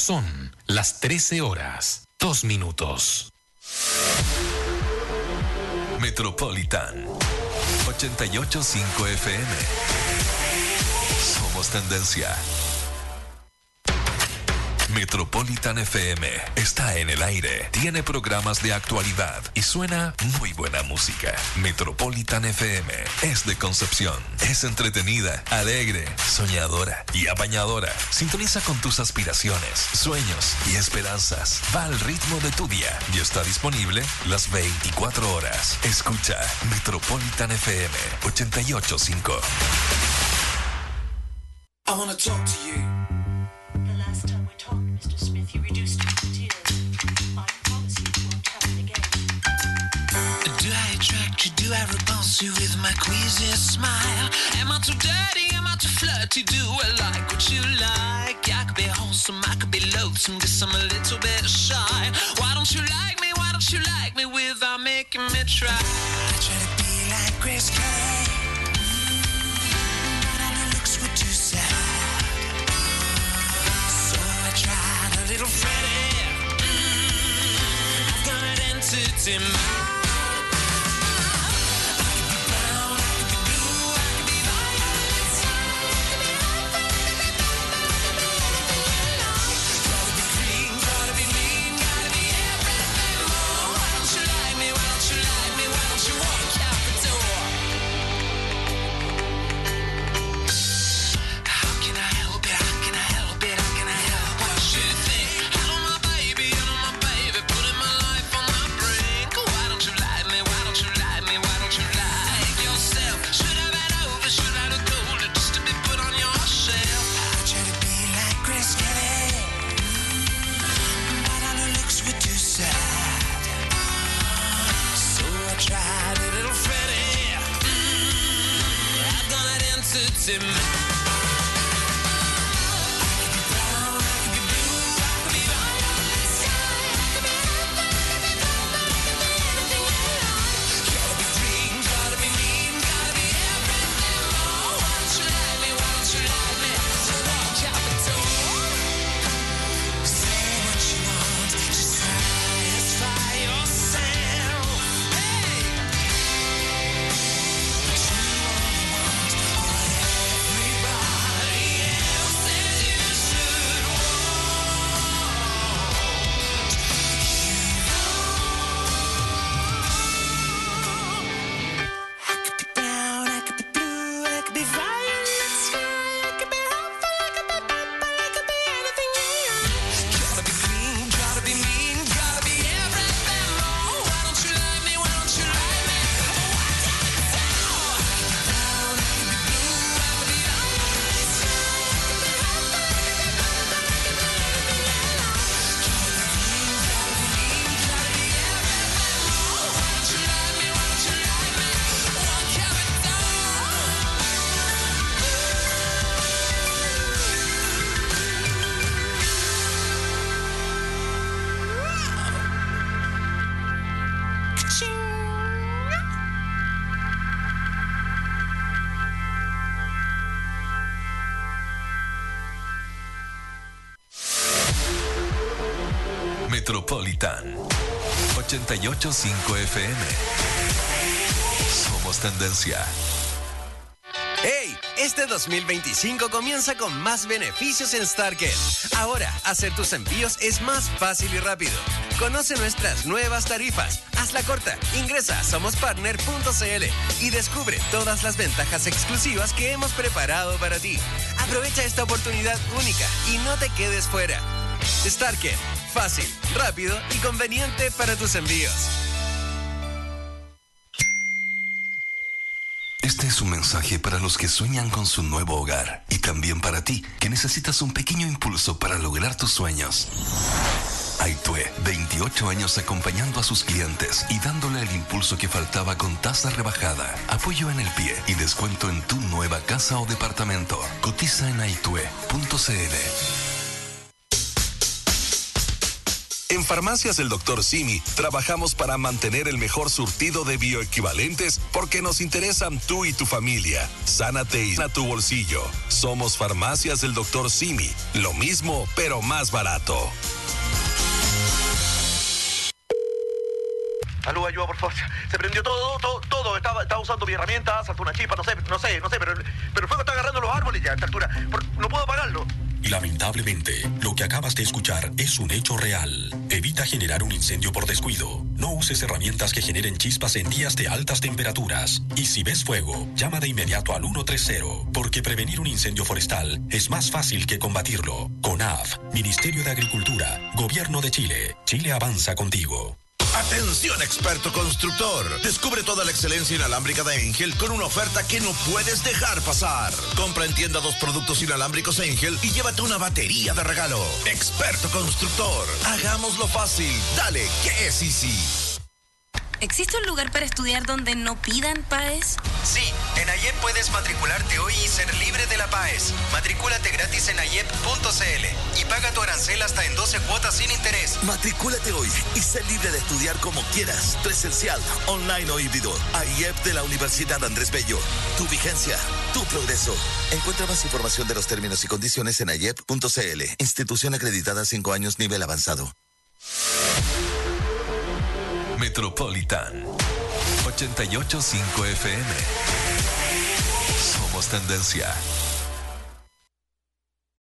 Son las 13 horas, 2 minutos. Metropolitan 88.5 FM. Somos tendencia. Metropolitan FM está en el aire, tiene programas de actualidad y suena muy buena música. Metropolitan FM es de Concepción, es entretenida, alegre, soñadora y apañadora. Sintoniza con tus aspiraciones, sueños y esperanzas. Va al ritmo de tu día y está disponible las 24 horas. Escucha Metropolitan FM 88.5. I wanna talk to you. The last time we talked, Mr. Smith, you reduced me to tears. I promise you it won't happen again. Do I attract you? Do I repulse you with my queasy smile? Am I too dirty? Am I too flirty? Do I like what you like? I could be wholesome, I could be loathsome, guess I'm a little bit shy. Why don't you like me? Why don't you like me without making me try? I try to be like Grace Kelly, but all her looks were too sad. So I tried a little Freddie. I've got an entity mind. Metropolitan 88.5 FM. Somos tendencia. ¡Hey! Este 2025 comienza con más beneficios en Starket. Ahora, hacer tus envíos es más fácil y rápido. Conoce nuestras nuevas tarifas. Hazla corta. Ingresa a somospartner.cl y descubre todas las ventajas exclusivas que hemos preparado para ti. Aprovecha esta oportunidad única y no te quedes fuera. Starket. Fácil, rápido y conveniente para tus envíos. Este es un mensaje para los que sueñan con su nuevo hogar y también para ti, que necesitas un pequeño impulso para lograr tus sueños. Aitue, 28 años acompañando a sus clientes y dándole el impulso que faltaba con tasa rebajada, apoyo en el pie y descuento en tu nueva casa o departamento. Cotiza en aitue.cl. En Farmacias del Dr. Simi trabajamos para mantener el mejor surtido de bioequivalentes porque nos interesan tú y tu familia. Sánate y sana tu bolsillo. Somos Farmacias del Dr. Simi. Lo mismo, pero más barato. Aló, ayuda, por favor. Se prendió todo. Estaba usando mi herramienta, saltó una chispa, no sé, pero el fuego está agarrando los árboles ya a esta altura. No puedo apagarlo. Lamentablemente, lo que acabas de escuchar es un hecho real. Evita generar un incendio por descuido. No uses herramientas que generen chispas en días de altas temperaturas. Y si ves fuego, llama de inmediato al 130, porque prevenir un incendio forestal es más fácil que combatirlo. CONAF, Ministerio de Agricultura, Gobierno de Chile. Chile avanza contigo. Atención, experto constructor. Descubre toda la excelencia inalámbrica de Engel con una oferta que no puedes dejar pasar. Compra en tienda 2 productos inalámbricos Engel y llévate una batería de regalo. Experto constructor. Hagámoslo fácil. Dale, que es easy. ¿Existe un lugar para estudiar donde no pidan PAES? Sí, en AYEP puedes matricularte hoy y ser libre de la PAES. Matricúlate gratis en ayep.cl y paga tu arancel hasta en 12 cuotas sin interés. Matricúlate hoy y sé libre de estudiar como quieras. Presencial, online o híbrido. AYEP de la Universidad Andrés Bello. Tu vigencia, tu progreso. Encuentra más información de los términos y condiciones en ayep.cl. Institución acreditada 5 años nivel avanzado. Metropolitan 88.5 FM. Somos tendencia.